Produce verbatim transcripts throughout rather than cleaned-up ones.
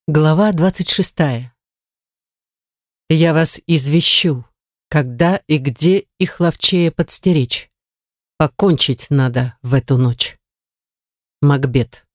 Глава двадцать шестая. «Я вас извещу, когда и где их ловчее подстеречь. Покончить надо в эту ночь». Макбет.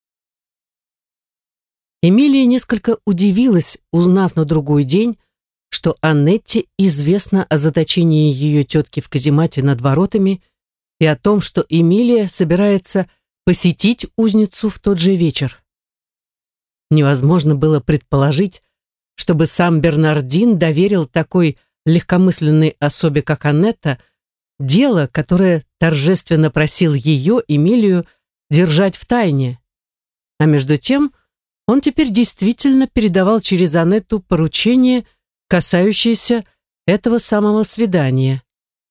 Эмилия несколько удивилась, узнав на другой день, что Аннетте известно о заточении ее тетки в каземате над воротами и о том, что Эмилия собирается посетить узницу в тот же вечер. Невозможно было предположить, чтобы сам Бернардин доверил такой легкомысленной особе, как Аннетта, дело, которое торжественно просил ее, Эмилию, держать в тайне. А между тем он теперь действительно передавал через Аннетту поручение, касающееся этого самого свидания.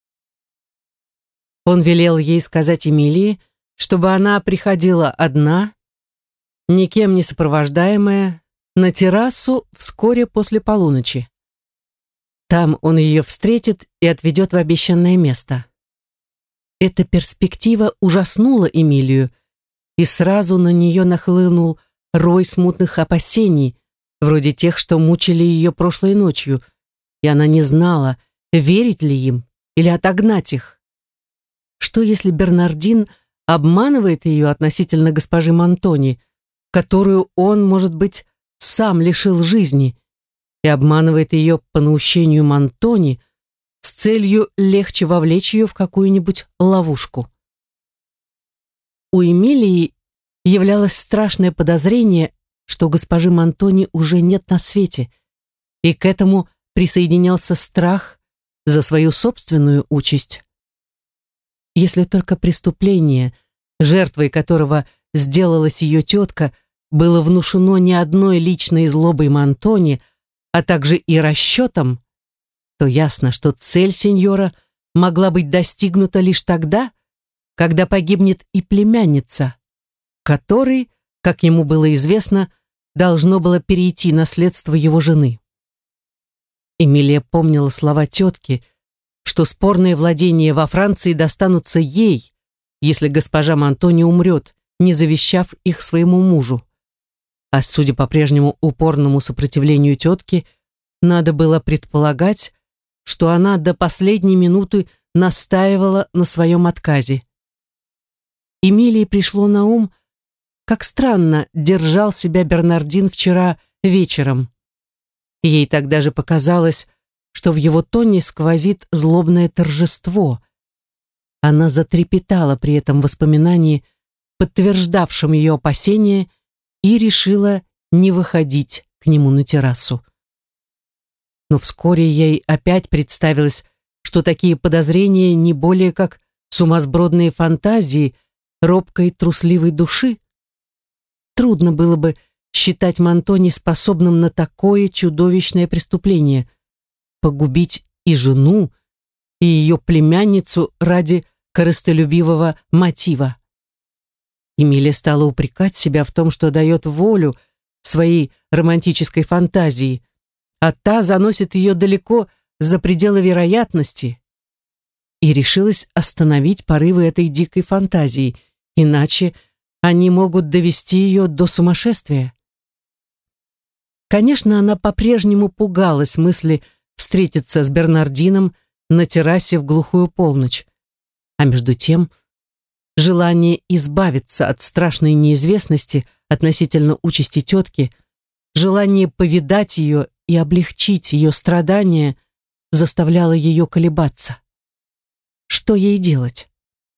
Он велел ей сказать Эмилии, чтобы она приходила одна, никем не сопровождаемая, на террасу вскоре после полуночи. Там он ее встретит и отведет в обещанное место. Эта перспектива ужаснула Эмилию, и сразу на нее нахлынул рой смутных опасений, вроде тех, что мучили ее прошлой ночью, и она не знала, верить ли им или отогнать их. Что если Бернардин обманывает ее относительно госпожи Монтони, которую он, может быть, сам лишил жизни, и обманывает ее по наущению Монтони с целью легче вовлечь ее в какую-нибудь ловушку? У Эмилии являлось страшное подозрение, что госпожи Монтони уже нет на свете, и к этому присоединялся страх за свою собственную участь. Если только преступление, жертвой которого сделалась ее тетка, было внушено не одной личной злобой Монтони, а также и расчетом, то ясно, что цель сеньора могла быть достигнута лишь тогда, когда погибнет и племянница, которой, как ему было известно, должно было перейти наследство его жены. Эмилия помнила слова тетки, что спорные владения во Франции достанутся ей, если госпожа Монтони умрет, не завещав их своему мужу. А судя по прежнему упорному сопротивлению тетки, надо было предполагать, что она до последней минуты настаивала на своем отказе. Эмилии пришло на ум, как странно держал себя Бернардин вчера вечером. Ей тогда же показалось, что в его тоне сквозит злобное торжество. Она затрепетала при этом воспоминании, подтверждавшем ее опасения, и решила не выходить к нему на террасу. Но вскоре ей опять представилось, что такие подозрения не более как сумасбродные фантазии робкой трусливой души. Трудно было бы считать Монтони способным на такое чудовищное преступление — погубить и жену, и ее племянницу ради корыстолюбивого мотива. Эмилия стала упрекать себя в том, что дает волю своей романтической фантазии, а та заносит ее далеко за пределы вероятности, и решилась остановить порывы этой дикой фантазии, иначе они могут довести ее до сумасшествия. Конечно, она по-прежнему пугалась мысли встретиться с Бернардином на террасе в глухую полночь, а между тем желание избавиться от страшной неизвестности относительно участи тетки, желание повидать ее и облегчить ее страдания заставляло ее колебаться. Что ей делать?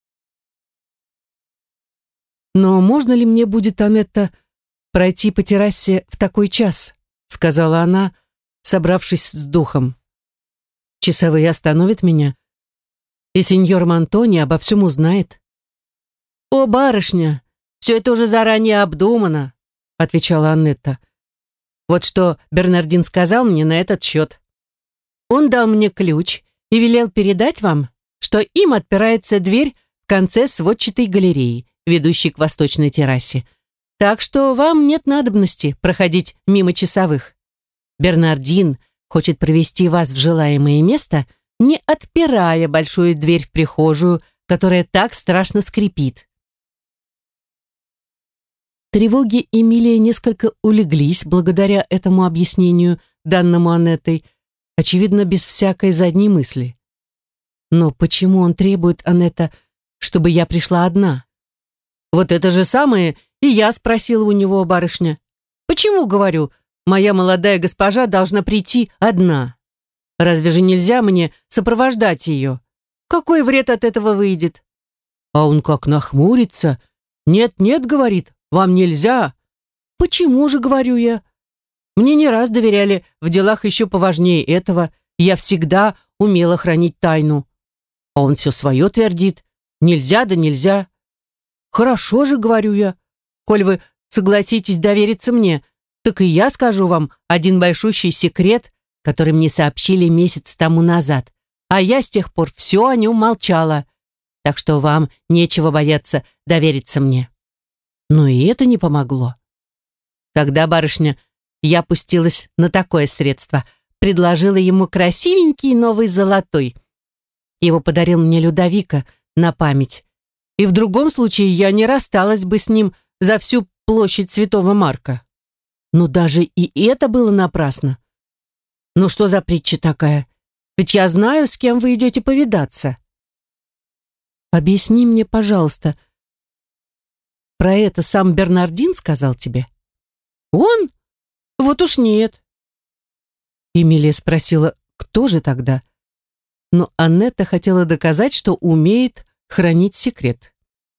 «Но можно ли мне будет, Аннетта, пройти по террасе в такой час?» — сказала она, собравшись с духом. «Часовые остановят меня, и сеньор Монтони обо всем узнает». «О, барышня, все это уже заранее обдумано», — отвечала Аннетта. «Вот что Бернардин сказал мне на этот счет. Он дал мне ключ и велел передать вам, что им отпирается дверь в конце сводчатой галереи, ведущей к восточной террасе. Так что вам нет надобности проходить мимо часовых. Бернардин хочет провести вас в желаемое место, не отпирая большую дверь в прихожую, которая так страшно скрипит. Тревоги Эмилии несколько улеглись благодаря этому объяснению, данному Анеттой, очевидно, без всякой задней мысли. Но почему он требует, Анетта, чтобы я пришла одна? Вот это же самое и я спросила у него, барышня. Почему, говорю, моя молодая госпожа должна прийти одна? Разве же нельзя мне сопровождать ее? Какой вред от этого выйдет? А он как нахмурится. Нет-нет, говорит, вам нельзя. Почему же, говорю я? Мне не раз доверяли в делах еще поважнее этого. Я всегда умела хранить тайну. А он все свое твердит. Нельзя да нельзя. Хорошо же, говорю я. Коль вы согласитесь довериться мне, так и я скажу вам один большущий секрет, который мне сообщили месяц тому назад. А я с тех пор все о нем молчала. Так что вам нечего бояться довериться мне. Но и это не помогло. Тогда, барышня, я пустилась на такое средство. Предложила ему красивенький новый золотой. Его подарил мне Людовика на память. И в другом случае я не рассталась бы с ним за всю площадь Святого Марка. Но даже и это было напрасно. Ну что за притча такая? Ведь я знаю, с кем вы идете повидаться. Объясни мне, пожалуйста, про это сам Бернардин сказал тебе? Он? Вот уж нет. Эмилия спросила, кто же тогда? Но Аннетта хотела доказать, что умеет хранить секрет.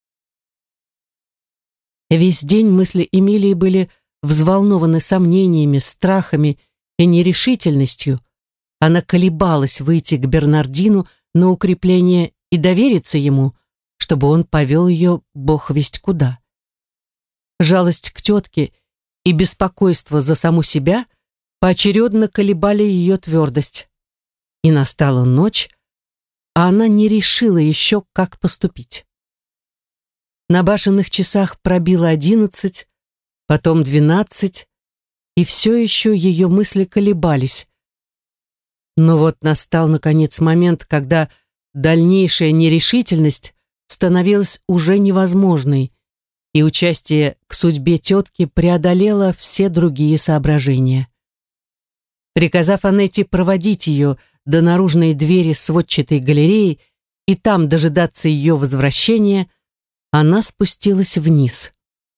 Весь день мысли Эмилии были взволнованы сомнениями, страхами и нерешительностью. Она колебалась выйти к Бернардину на укрепление и довериться ему, чтобы он повел ее бог весть куда. Жалость к тетке и беспокойство за саму себя поочередно колебали ее твердость. И настала ночь, а она не решила еще, как поступить. На башенных часах пробило одиннадцать, потом двенадцать, и все еще ее мысли колебались. Но вот настал, наконец, момент, когда дальнейшая нерешительность становилась уже невозможной, и участие к судьбе тетки преодолело все другие соображения. Приказав Анетте проводить ее до наружной двери сводчатой галереи и там дожидаться ее возвращения, она спустилась вниз.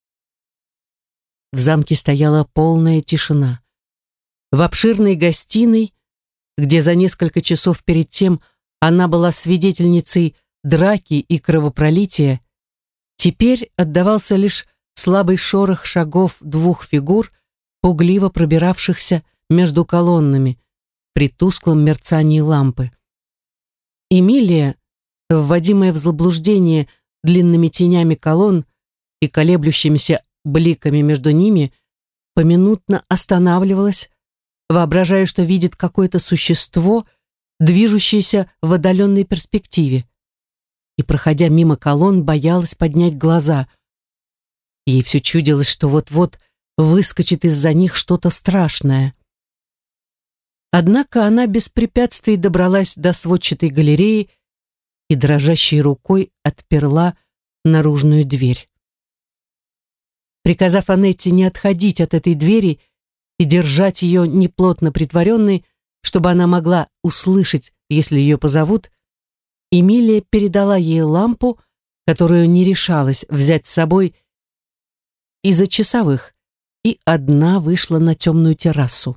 В замке стояла полная тишина. В обширной гостиной, где за несколько часов перед тем она была свидетельницей драки и кровопролития, теперь отдавался лишь слабый шорох шагов двух фигур, пугливо пробиравшихся между колоннами при тусклом мерцании лампы. Эмилия, вводимая в заблуждение длинными тенями колонн и колеблющимися бликами между ними, поминутно останавливалась, воображая, что видит какое-то существо, движущееся в отдаленной перспективе, и, проходя мимо колонн, боялась поднять глаза. Ей все чудилось, что вот-вот выскочит из-за них что-то страшное. Однако она без препятствий добралась до сводчатой галереи и дрожащей рукой отперла наружную дверь. Приказав Анетте не отходить от этой двери и держать ее неплотно притворенной, чтобы она могла услышать, если ее позовут, Эмилия передала ей лампу, которую не решалась взять с собой из-за часовых, и одна вышла на темную террасу.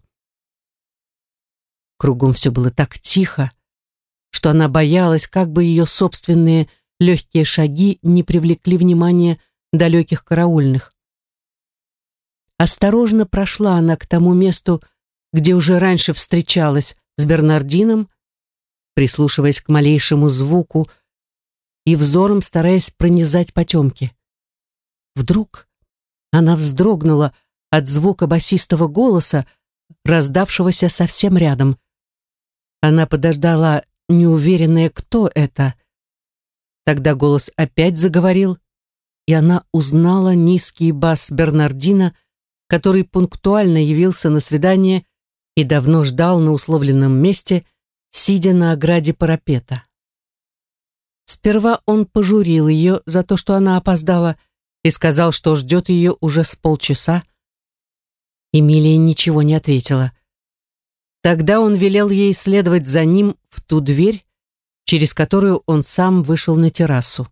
Кругом все было так тихо, что она боялась, как бы ее собственные легкие шаги не привлекли внимание далеких караульных. Осторожно прошла она к тому месту, где уже раньше встречалась с Бернардином, прислушиваясь к малейшему звуку и взором стараясь пронизать потемки. Вдруг она вздрогнула от звука басистого голоса, раздавшегося совсем рядом. Она подождала, неуверенная, кто это. Тогда голос опять заговорил, и она узнала низкий бас Бернардина, который пунктуально явился на свидание и давно ждал на условленном месте, сидя на ограде парапета. Сперва он пожурил ее за то, что она опоздала, и сказал, что ждет ее уже с полчаса. Эмилия ничего не ответила. Тогда он велел ей следовать за ним в ту дверь, через которую он сам вышел на террасу.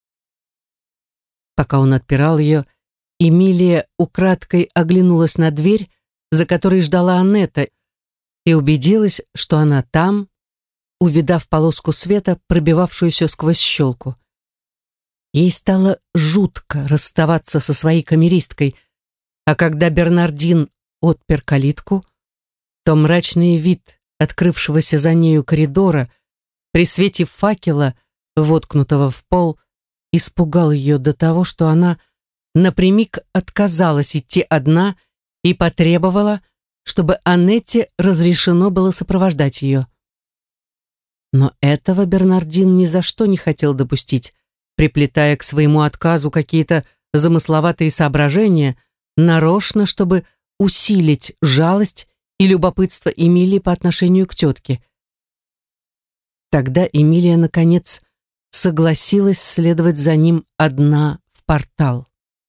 Пока он отпирал ее, Эмилия украдкой оглянулась на дверь, за которой ждала Аннетта, и убедилась, что она там, увидав полоску света, пробивавшуюся сквозь щелку. Ей стало жутко расставаться со своей камеристкой, а когда Бернардин отпер калитку, то мрачный вид открывшегося за нею коридора при свете факела, воткнутого в пол, испугал ее до того, что она напрямик отказалась идти одна и потребовала, чтобы Аннетте разрешено было сопровождать ее. Но этого Бернардин ни за что не хотел допустить, приплетая к своему отказу какие-то замысловатые соображения, нарочно, чтобы усилить жалость и любопытство Эмилии по отношению к тетке. Тогда Эмилия, наконец, согласилась следовать за ним одна в портал.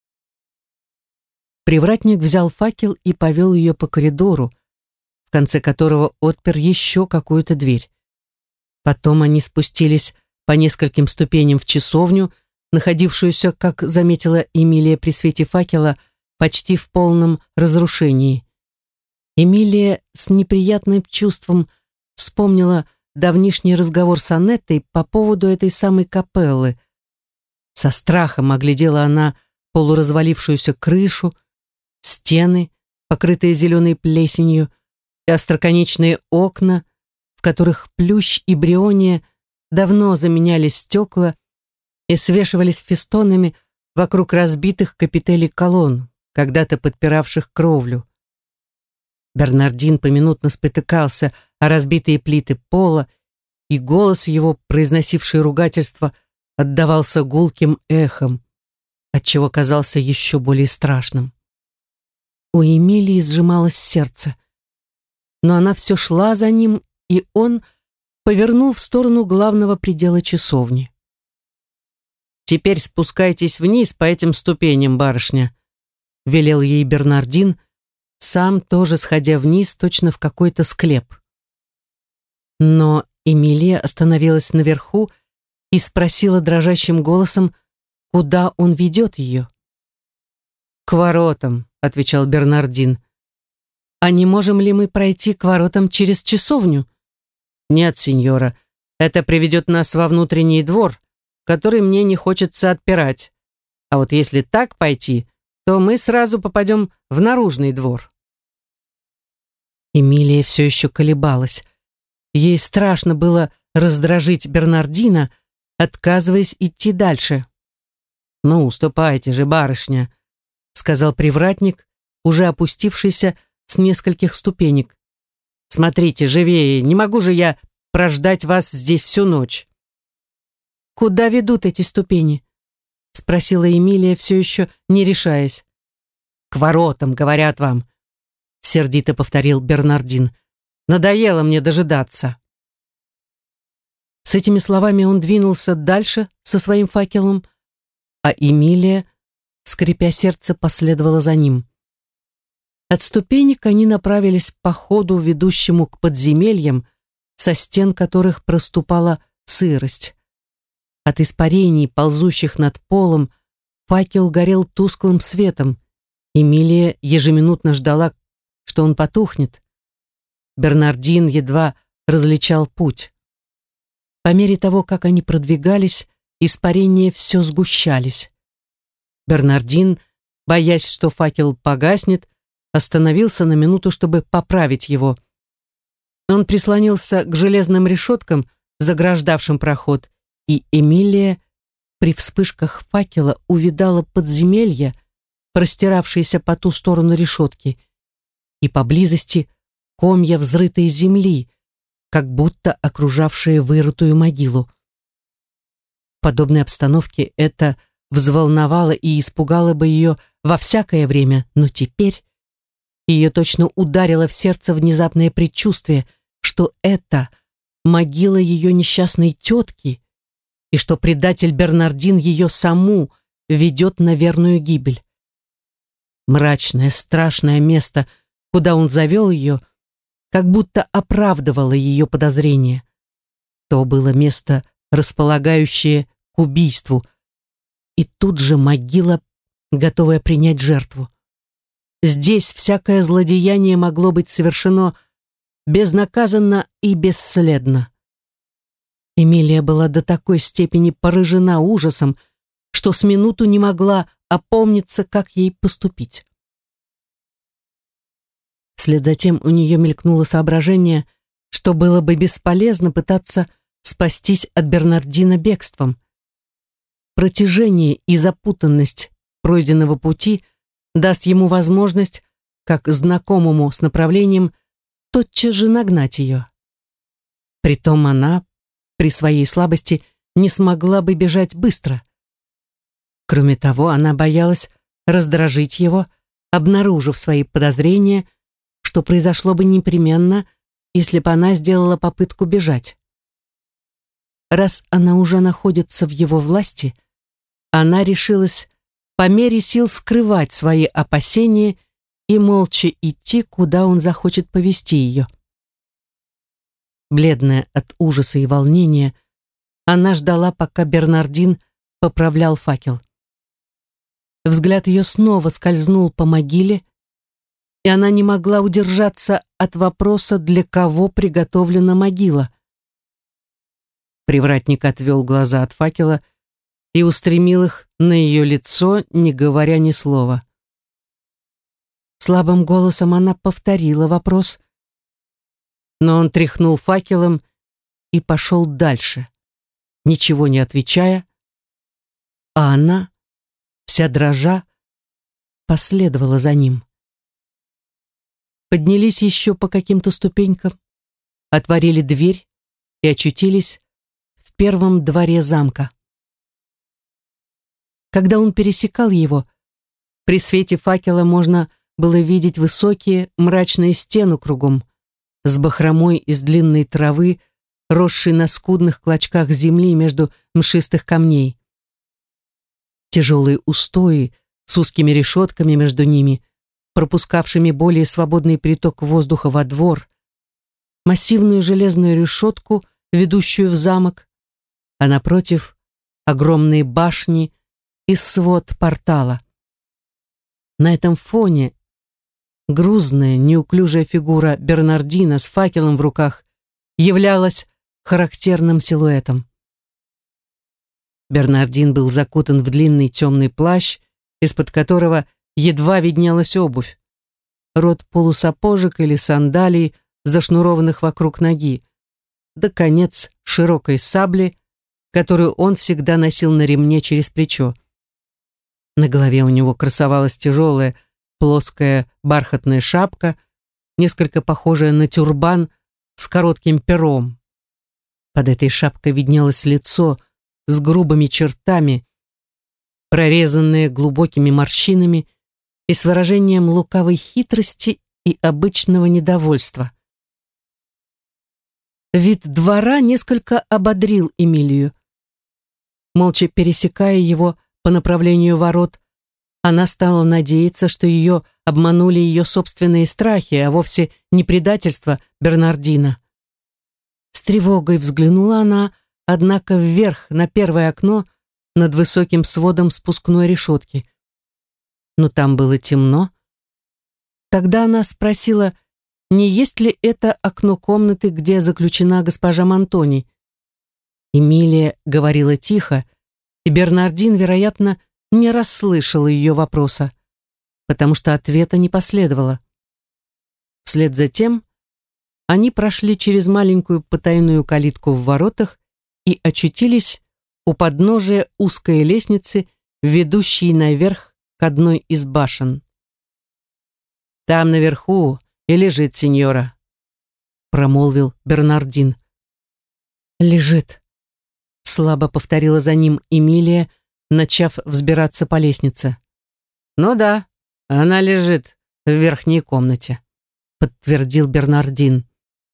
Привратник взял факел и повел ее по коридору, в конце которого отпер еще какую-то дверь. Потом они спустились по нескольким ступеням в часовню, находившуюся, как заметила Эмилия при свете факела, почти в полном разрушении. Эмилия с неприятным чувством вспомнила давнишний разговор с Аннеттой по поводу этой самой капеллы. Со страхом оглядела она полуразвалившуюся крышу, стены, покрытые зеленой плесенью, и остроконечные окна, в которых плющ и бриония давно заменяли стекла и свешивались фестонами вокруг разбитых капителей колонн, когда-то подпиравших кровлю. Бернардин поминутно спотыкался о разбитые плиты пола, и голос его, произносивший ругательство, отдавался гулким эхом, отчего казался еще более страшным. У Эмилии сжималось сердце, но она все шла за ним, и он повернул в сторону главного предела часовни. «Теперь спускайтесь вниз по этим ступеням, барышня», — велел ей Бернардин, сам тоже сходя вниз, точно в какой-то склеп. Но Эмилия остановилась наверху и спросила дрожащим голосом, куда он ведет ее. «К воротам», — отвечал Бернардин. «А не можем ли мы пройти к воротам через часовню?» «Нет, сеньора, это приведет нас во внутренний двор, который мне не хочется отпирать. А вот если так пойти, то мы сразу попадем в наружный двор». Эмилия все еще колебалась. Ей страшно было раздражить Бернардина, отказываясь идти дальше. «Ну, уступайте же, барышня», — сказал привратник, уже опустившийся с нескольких ступенек. «Смотрите, живее, не могу же я прождать вас здесь всю ночь». «Куда ведут эти ступени?» — спросила Эмилия, все еще не решаясь. «К воротам, говорят вам», — сердито повторил Бернардин. «Надоело мне дожидаться». С этими словами он двинулся дальше со своим факелом, а Эмилия, скрипя сердце, последовала за ним. От ступенек они направились по ходу, ведущему к подземельям, со стен которых проступала сырость. От испарений, ползущих над полом, факел горел тусклым светом. Эмилия ежеминутно ждала, что он потухнет. Бернардин едва различал путь. По мере того, как они продвигались, испарения все сгущались. Бернардин, боясь, что факел погаснет, остановился на минуту, чтобы поправить его. Он прислонился к железным решеткам, заграждавшим проход, и Эмилия при вспышках факела увидала подземелье, простиравшееся по ту сторону решетки, и поблизости комья взрытой земли, как будто окружавшие вырытую могилу. В подобной обстановке это взволновало и испугало бы ее во всякое время, но теперь ее точно ударило в сердце внезапное предчувствие, что это могила ее несчастной тетки, и что предатель Бернардин ее саму ведет на верную гибель. Мрачное, страшное место, куда он завел ее, как будто оправдывало ее подозрения. То было место, располагающее к убийству, и тут же могила, готовая принять жертву. Здесь всякое злодеяние могло быть совершено безнаказанно и бесследно. Эмилия была до такой степени поражена ужасом, что с минуту не могла опомниться, как ей поступить. Вслед за тем у нее мелькнуло соображение, что было бы бесполезно пытаться спастись от Бернардина бегством. Протяжение и запутанность пройденного пути даст ему возможность, как знакомому с направлением, тотчас же нагнать ее. Притом она, при своей слабости, не смогла бы бежать быстро. Кроме того, она боялась раздражить его, обнаружив свои подозрения, что произошло бы непременно, если бы она сделала попытку бежать. Раз она уже находится в его власти, она решилась по мере сил скрывать свои опасения и молча идти, куда он захочет повести ее. Бледная от ужаса и волнения, она ждала, пока Бернардин поправлял факел. Взгляд ее снова скользнул по могиле, и она не могла удержаться от вопроса, для кого приготовлена могила. Привратник отвел глаза от факела и устремил их на ее лицо, не говоря ни слова. Слабым голосом она повторила вопрос, но он тряхнул факелом и пошел дальше, ничего не отвечая, а она, вся дрожа, последовала за ним. Поднялись еще по каким-то ступенькам, отворили дверь и очутились в первом дворе замка. Когда он пересекал его, при свете факела можно было видеть высокие мрачные стены кругом, с бахромой из длинной травы, росшей на скудных клочках земли между мшистых камней. Тяжелые устои с узкими решетками между ними, пропускавшими более свободный приток воздуха во двор, массивную железную решетку, ведущую в замок, а напротив огромные башни и свод портала. На этом фоне грузная, неуклюжая фигура Бернардина с факелом в руках являлась характерным силуэтом. Бернардин был закутан в длинный темный плащ, из-под которого едва виднелась обувь, рот полусапожек или сандалий, зашнурованных вокруг ноги, да конец широкой сабли, которую он всегда носил на ремне через плечо. На голове у него красовалась тяжелая плоская бархатная шапка, несколько похожая на тюрбан с коротким пером. Под этой шапкой виднелось лицо с грубыми чертами, прорезанное глубокими морщинами и с выражением лукавой хитрости и обычного недовольства. Вид двора несколько ободрил Эмилию. Молча пересекая его по направлению ворот, она стала надеяться, что ее обманули ее собственные страхи, а вовсе не предательство Бернардина. С тревогой взглянула она, однако, вверх на первое окно над высоким сводом спускной решетки. Но там было темно. Тогда она спросила, не есть ли это окно комнаты, где заключена госпожа Монтони. Эмилия говорила тихо, и Бернардин, вероятно, не расслышал ее вопроса, потому что ответа не последовало. Вслед за тем они прошли через маленькую потайную калитку в воротах и очутились у подножия узкой лестницы, ведущей наверх к одной из башен. «Там наверху и лежит сеньора», — промолвил Бернардин. «Лежит», — слабо повторила за ним Эмилия, начав взбираться по лестнице. «Ну да, она лежит в верхней комнате», — подтвердил Бернардин.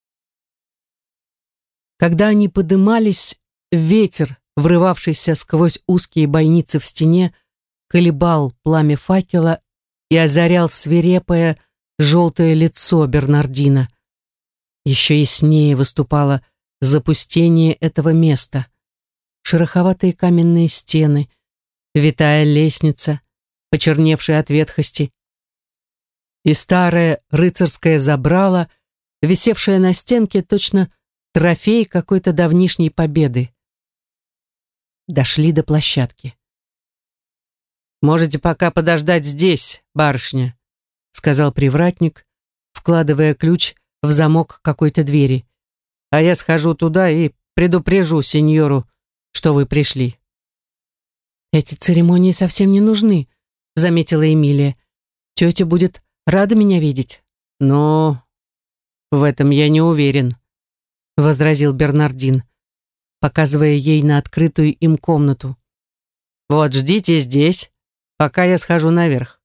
Когда они подымались, ветер, врывавшийся сквозь узкие бойницы в стене, колебал пламя факела и озарял свирепое желтое лицо Бернардина. Еще яснее выступало запустение этого места. Шероховатые каменные стены, витая лестница, почерневшая от ветхости, и старое рыцарское забрало, висевшее на стенке точно трофей какой-то давнишней победы. Дошли до площадки. «Можете пока подождать здесь, барышня», — сказал привратник, вкладывая ключ в замок какой-то двери. «А я схожу туда и предупрежу сеньору, что вы пришли». «Эти церемонии совсем не нужны», — заметила Эмилия. «Тетя будет рада меня видеть». «Но в этом я не уверен», — возразил Бернардин, показывая ей на открытую им комнату. «Вот, ждите здесь, пока я схожу наверх».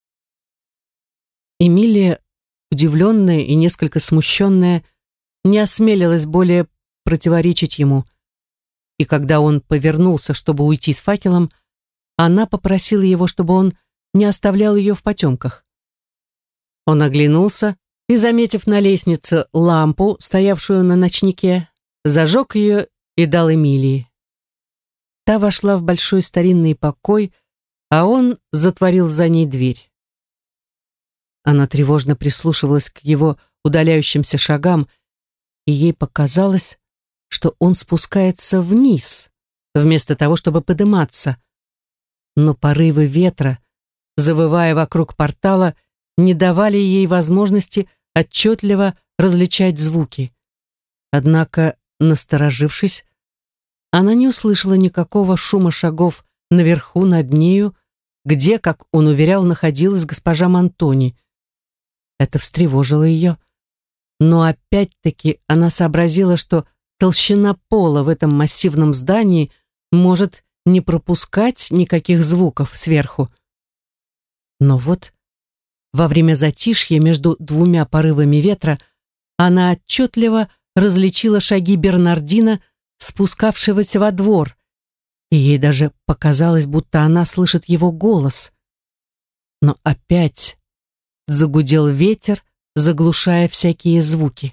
Эмилия, удивленная и несколько смущенная, не осмелилась более противоречить ему, и когда он повернулся, чтобы уйти с факелом, она попросила его, чтобы он не оставлял ее в потемках. Он оглянулся и, заметив на лестнице лампу, стоявшую на ночнике, зажег ее и дал Эмилии. Та вошла в большой старинный покой, а он затворил за ней дверь. Она тревожно прислушивалась к его удаляющимся шагам, и ей показалось, что он спускается вниз, вместо того, чтобы подниматься. Но порывы ветра, завывая вокруг портала, не давали ей возможности отчетливо различать звуки. Однако, насторожившись, она не услышала никакого шума шагов наверху над нею, где, как он уверял, находилась госпожа Монтони. Это встревожило ее. Но опять-таки она сообразила, что толщина пола в этом массивном здании может не пропускать никаких звуков сверху. Но вот во время затишья между двумя порывами ветра она отчетливо различила шаги Бернардина, спускавшегося во двор, и ей даже показалось, будто она слышит его голос. Но опять загудел ветер, заглушая всякие звуки.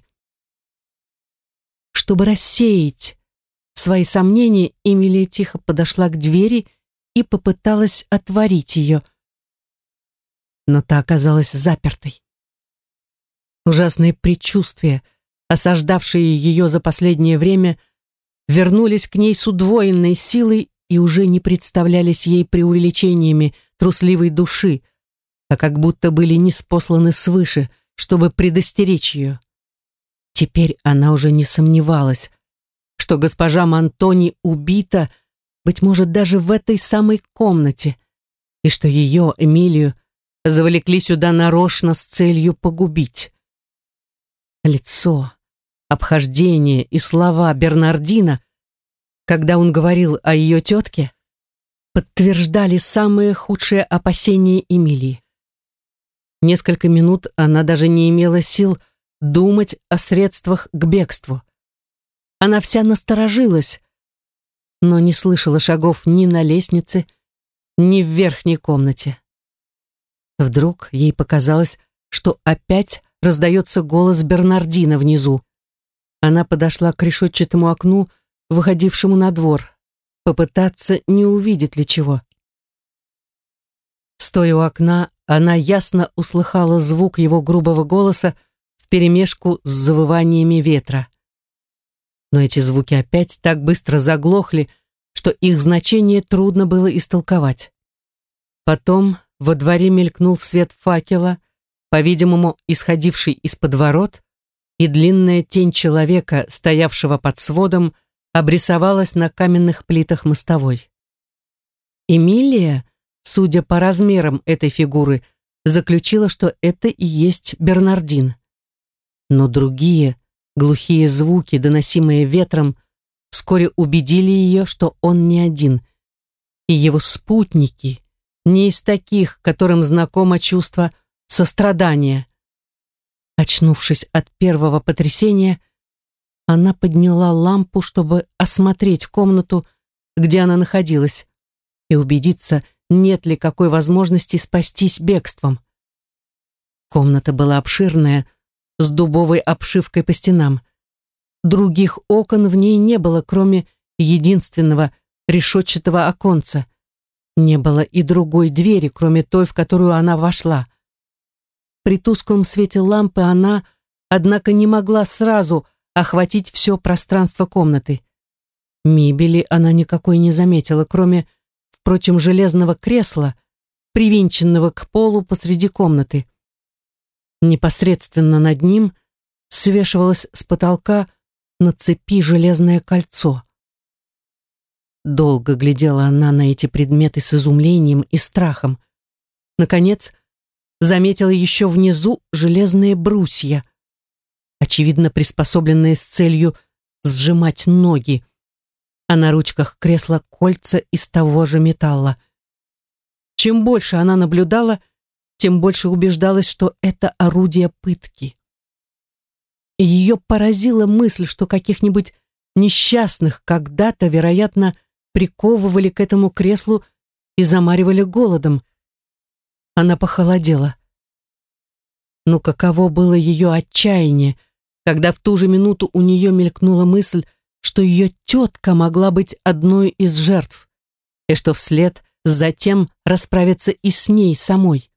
Чтобы рассеять свои сомнения, Эмилия тихо подошла к двери и попыталась отворить ее, но та оказалась запертой. Ужасные предчувствия, осаждавшие ее за последнее время, вернулись к ней с удвоенной силой и уже не представлялись ей преувеличениями трусливой души, а как будто были ниспосланы свыше, чтобы предостеречь ее. Теперь она уже не сомневалась, что госпожа Монтони убита, быть может, даже в этой самой комнате, и что ее, Эмилию, завлекли сюда нарочно с целью погубить. Лицо, обхождение и слова Бернардина, когда он говорил о ее тетке, подтверждали самые худшие опасения Эмилии. Несколько минут она даже не имела сил думать о средствах к бегству. Она вся насторожилась, но не слышала шагов ни на лестнице, ни в верхней комнате. Вдруг ей показалось, что опять раздается голос Бернардина внизу. Она подошла к решетчатому окну, выходившему на двор, попытаться, не увидит ли чего. Стоя у окна, она ясно услыхала звук его грубого голоса вперемешку с завываниями ветра. Но эти звуки опять так быстро заглохли, что их значение трудно было истолковать. Потом во дворе мелькнул свет факела, по-видимому, исходивший из-под ворот, и длинная тень человека, стоявшего под сводом, обрисовалась на каменных плитах мостовой. Эмилия, судя по размерам этой фигуры, заключила, что это и есть Бернардин. Но другие, глухие звуки, доносимые ветром, вскоре убедили ее, что он не один, и его спутники не из таких, которым знакомо чувство сострадания. Очнувшись от первого потрясения, она подняла лампу, чтобы осмотреть комнату, где она находилась, и убедиться, нет ли какой возможности спастись бегством. Комната была обширная, с дубовой обшивкой по стенам. Других окон в ней не было, кроме единственного решетчатого оконца. Не было и другой двери, кроме той, в которую она вошла. При тусклом свете лампы она, однако, не могла сразу охватить все пространство комнаты. Мебели она никакой не заметила, кроме, впрочем, железного кресла, привинченного к полу посреди комнаты. Непосредственно над ним свешивалось с потолка на цепи железное кольцо. Долго глядела она на эти предметы с изумлением и страхом. Наконец, заметила еще внизу железные брусья, очевидно приспособленные с целью сжимать ноги, а на ручках кресла кольца из того же металла. Чем больше она наблюдала, тем больше убеждалась, что это орудие пытки. И ее поразила мысль, что каких-нибудь несчастных когда-то, вероятно, приковывали к этому креслу и замаривали голодом. Она похолодела. Но каково было ее отчаяние, когда в ту же минуту у нее мелькнула мысль, что ее тетка могла быть одной из жертв, и что вслед затем расправиться и с ней самой.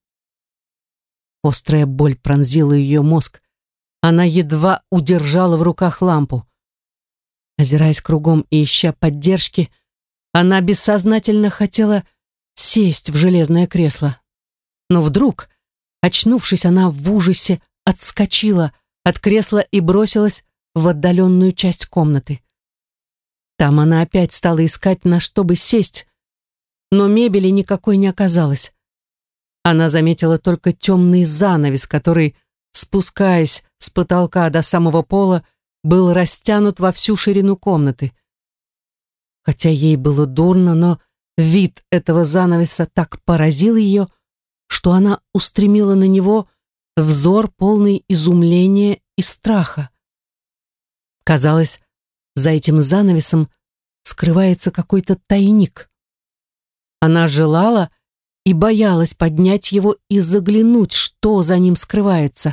Острая боль пронзила ее мозг. Она едва удержала в руках лампу. Озираясь кругом и ища поддержки, она бессознательно хотела сесть в железное кресло. Но вдруг, очнувшись, она в ужасе отскочила от кресла и бросилась в отдаленную часть комнаты. Там она опять стала искать, на что бы сесть, но мебели никакой не оказалось. Она заметила только темный занавес, который, спускаясь с потолка до самого пола, был растянут во всю ширину комнаты. Хотя ей было дурно, но вид этого занавеса так поразил ее, что она устремила на него взор, полный изумления и страха. Казалось, за этим занавесом скрывается какой-то тайник. Она желала и боялась поднять его и заглянуть, что за ним скрывается.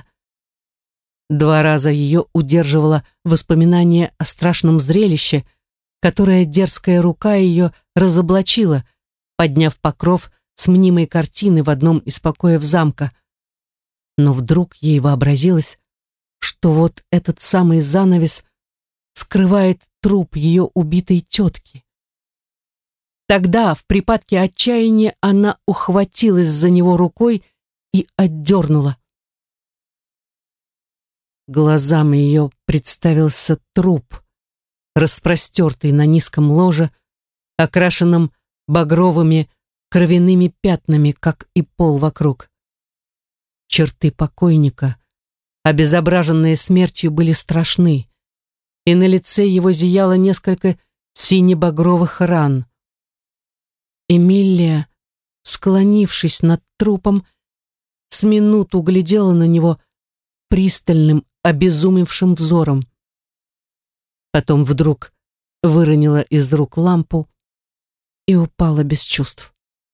Два раза ее удерживало воспоминание о страшном зрелище, которое дерзкая рука ее разоблачила, подняв покров с мнимой картины в одном из покоев замка. Но вдруг ей вообразилось, что вот этот самый занавес скрывает труп ее убитой тетки. Тогда, в припадке отчаяния, она ухватилась за него рукой и отдернула. Глазам ее представился труп, распростертый на низком ложе, окрашенном багровыми кровяными пятнами, как и пол вокруг. Черты покойника, обезображенные смертью, были страшны, и на лице его зияло несколько сине-багровых ран. Эмилия, склонившись над трупом, с минуту глядела на него пристальным, обезумевшим взором. Потом вдруг выронила из рук лампу и упала без чувств.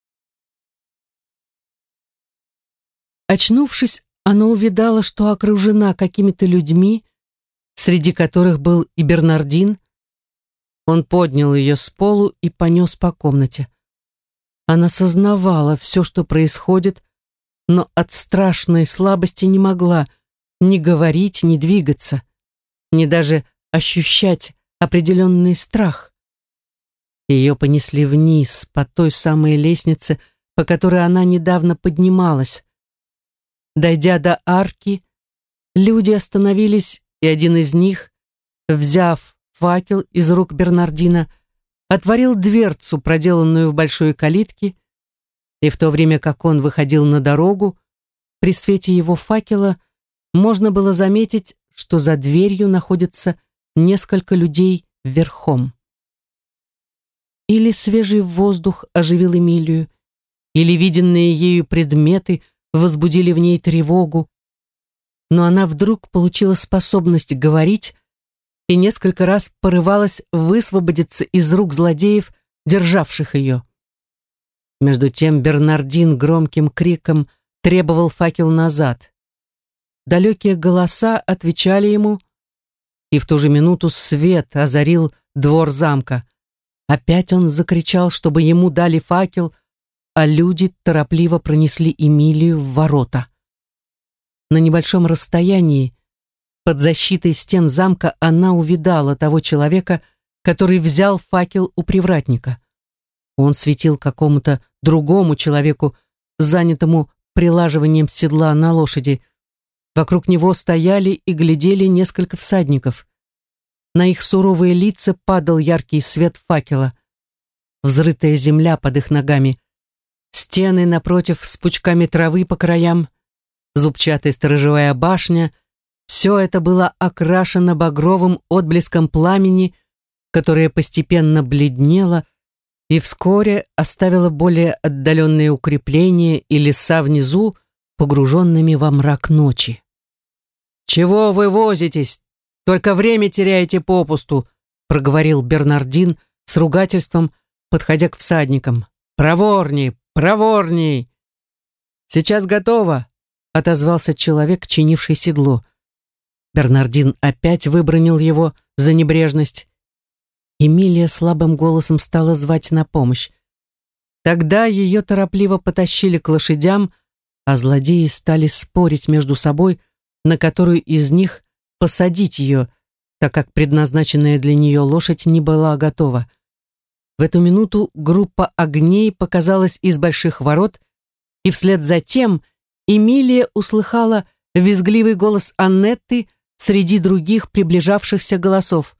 Очнувшись, она увидала, что окружена какими-то людьми, среди которых был и Бернардин. Он поднял ее с полу и понес по комнате. Она сознавала все, что происходит, но от страшной слабости не могла ни говорить, ни двигаться, ни даже ощущать определенный страх. Ее понесли вниз по той самой лестнице, по которой она недавно поднималась. Дойдя до арки, люди остановились, и один из них, взяв факел из рук Бернардина, отворил дверцу, проделанную в большой калитке, и в то время как он выходил на дорогу, при свете его факела можно было заметить, что за дверью находится несколько людей верхом. Или свежий воздух оживил Эмилию, или виденные ею предметы возбудили в ней тревогу, но она вдруг получила способность говорить и несколько раз порывалась высвободиться из рук злодеев, державших ее. Между тем Бернардин громким криком требовал факел назад. Далекие голоса отвечали ему, и в ту же минуту свет озарил двор замка. Опять он закричал, чтобы ему дали факел, а люди торопливо пронесли Эмилию в ворота. На небольшом расстоянии, под защитой стен замка, она увидала того человека, который взял факел у привратника. Он светил какому-то другому человеку, занятому прилаживанием седла на лошади. Вокруг него стояли и глядели несколько всадников. На их суровые лица падал яркий свет факела. Взрытая земля под их ногами, стены напротив с пучками травы по краям, зубчатая сторожевая башня — все это было окрашено багровым отблеском пламени, которое постепенно бледнело и вскоре оставило более отдаленные укрепления и леса внизу, погруженными во мрак ночи. «Чего вы возитесь? Только время теряете попусту», — проговорил Бернардин с ругательством, подходя к всадникам. «Проворней, проворней!» «Сейчас готово», — отозвался человек, чинивший седло. Бернардин опять выбранил его за небрежность. Эмилия слабым голосом стала звать на помощь. Тогда ее торопливо потащили к лошадям, а злодеи стали спорить между собой, на которую из них посадить ее, так как предназначенная для нее лошадь не была готова. В эту минуту группа огней показалась из больших ворот, и вслед за тем Эмилия услыхала визгливый голос Аннетты среди других приближавшихся голосов.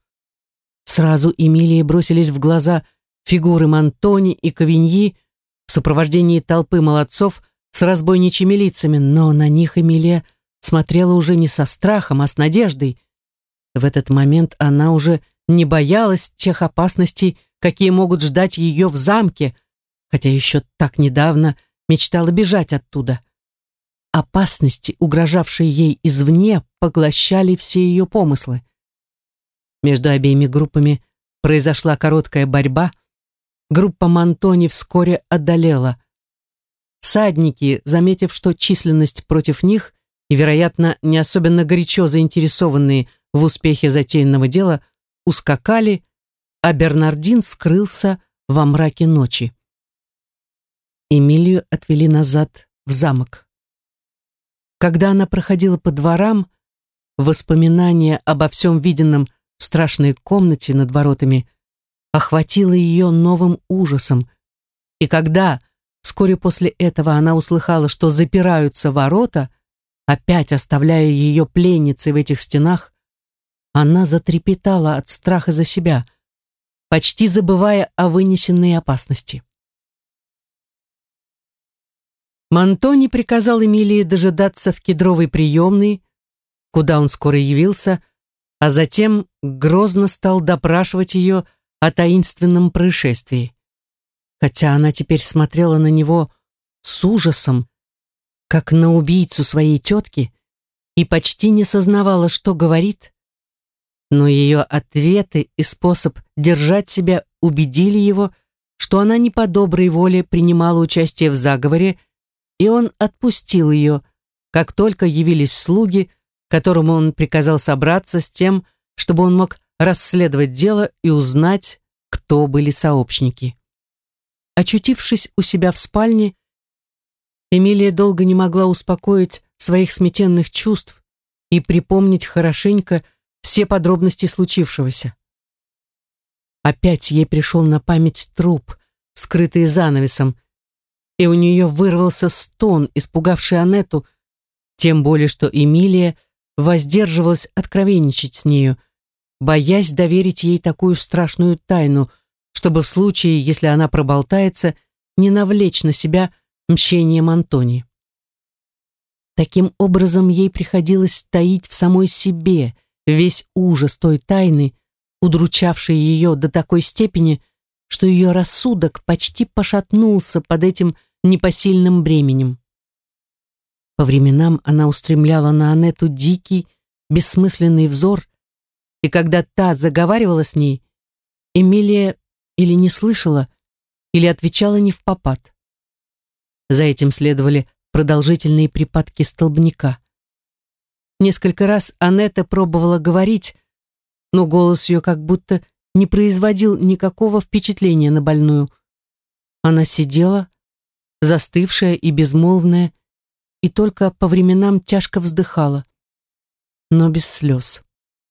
Сразу Эмилии бросились в глаза фигуры Монтони и Кавиньи в сопровождении толпы молодцов с разбойничьими лицами, но на них Эмилия смотрела уже не со страхом, а с надеждой. В этот момент она уже не боялась тех опасностей, какие могут ждать ее в замке, хотя еще так недавно мечтала бежать оттуда. Опасности, угрожавшие ей извне, поглощали все ее помыслы. Между обеими группами произошла короткая борьба. Группа Монтони вскоре одолела. Всадники, заметив, что численность против них и, вероятно, не особенно горячо заинтересованные в успехе затеянного дела, ускакали, а Бернардин скрылся во мраке ночи. Эмилию отвели назад в замок. Когда она проходила по дворам, воспоминание обо всем виденном в страшной комнате над воротами охватило ее новым ужасом, и когда вскоре после этого она услыхала, что запираются ворота, опять оставляя ее пленницей в этих стенах, она затрепетала от страха за себя, почти забывая о вынесенной опасности. Монтони приказал Эмилии дожидаться в кедровой приемной, куда он скоро явился, а затем грозно стал допрашивать ее о таинственном происшествии. Хотя она теперь смотрела на него с ужасом, как на убийцу своей тетки, и почти не сознавала, что говорит, но ее ответы и способ держать себя убедили его, что она не по доброй воле принимала участие в заговоре, и он отпустил ее, как только явились слуги, которому он приказал собраться с тем, чтобы он мог расследовать дело и узнать, кто были сообщники. Очутившись у себя в спальне, Эмилия долго не могла успокоить своих смятенных чувств и припомнить хорошенько все подробности случившегося. Опять ей пришел на память труп, скрытый занавесом, и у нее вырвался стон, испугавший Аннету, тем более что Эмилия воздерживалась откровенничать с нею, боясь доверить ей такую страшную тайну, чтобы в случае, если она проболтается, не навлечь на себя мщение Монтони. Таким образом, ей приходилось таить в самой себе весь ужас той тайны, удручавшей ее до такой степени, что ее рассудок почти пошатнулся под этим непосильным бременем. По временам она устремляла на Аннету дикий, бессмысленный взор, и когда та заговаривала с ней, Эмилия или не слышала, или отвечала не впопад. За этим следовали продолжительные припадки столбняка. Несколько раз Анетта пробовала говорить, но голос ее как будто не производил никакого впечатления на больную. Она сидела, застывшая и безмолвная, и только по временам тяжко вздыхала, но без слез.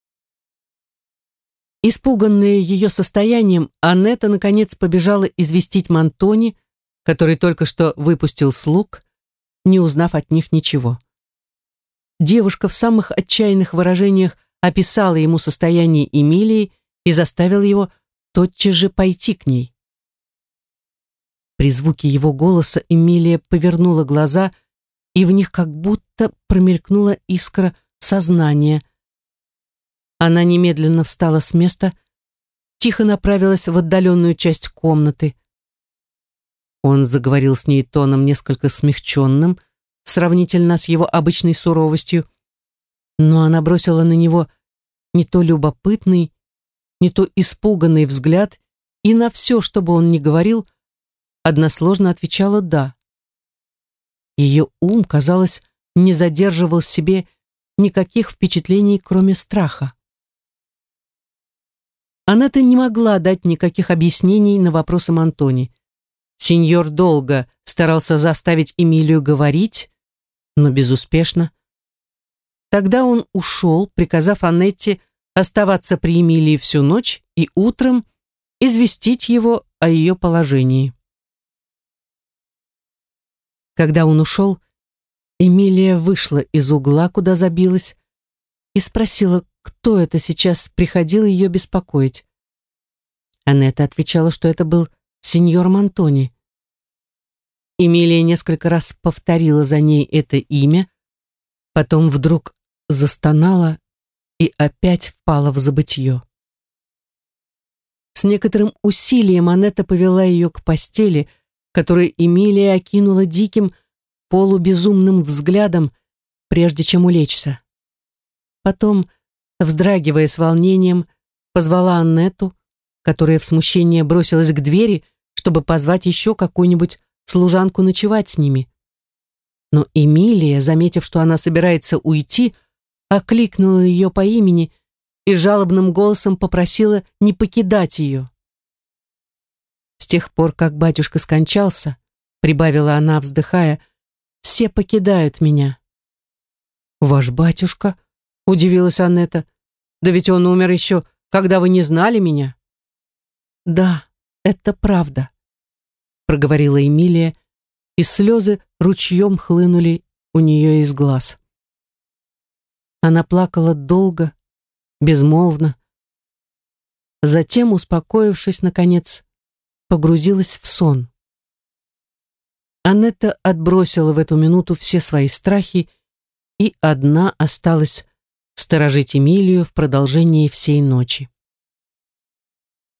Испуганная ее состоянием, Анетта наконец побежала известить Монтони, который только что выпустил слуг, не узнав от них ничего. Девушка в самых отчаянных выражениях описала ему состояние Эмилии и заставила его тотчас же пойти к ней. При звуке его голоса Эмилия повернула глаза, и в них как будто промелькнула искра сознания. Она немедленно встала с места, тихо направилась в отдаленную часть комнаты. Он заговорил с ней тоном несколько смягченным, сравнительно с его обычной суровостью, но она бросила на него не то любопытный, не то испуганный взгляд, и на все, что бы он ни говорил, односложно отвечала «да». Ее ум, казалось, не задерживал в себе никаких впечатлений, кроме страха. Она-то не могла дать никаких объяснений на вопросы Монтони. Сеньор долго старался заставить Эмилию говорить, но безуспешно. Тогда он ушел, приказав Анетте оставаться при Эмилии всю ночь и утром известить его о ее положении. Когда он ушел, Эмилия вышла из угла, куда забилась, и спросила, кто это сейчас приходил ее беспокоить. Анетта отвечала, что это был сеньор Монтони. Эмилия несколько раз повторила за ней это имя, потом вдруг застонала и опять впала в забытье. С некоторым усилием Анетта повела ее к постели, которую Эмилия окинула диким, полубезумным взглядом, прежде чем улечься. Потом, вздрагивая с волнением, позвала Аннетту, которая в смущении бросилась к двери, чтобы позвать еще какую-нибудь служанку ночевать с ними. Но Эмилия, заметив, что она собирается уйти, окликнула ее по имени и жалобным голосом попросила не покидать ее. С тех пор, как батюшка скончался, прибавила она, вздыхая, все покидают меня. Ваш батюшка? Удивилась Анетта. Да ведь он умер еще, когда вы не знали меня. Да, это правда, проговорила Эмилия, и слезы ручьем хлынули у нее из глаз. Она плакала долго, безмолвно. Затем, успокоившись, наконец, погрузилась в сон. Анетта отбросила в эту минуту все свои страхи и одна осталась сторожить Эмилию в продолжении всей ночи.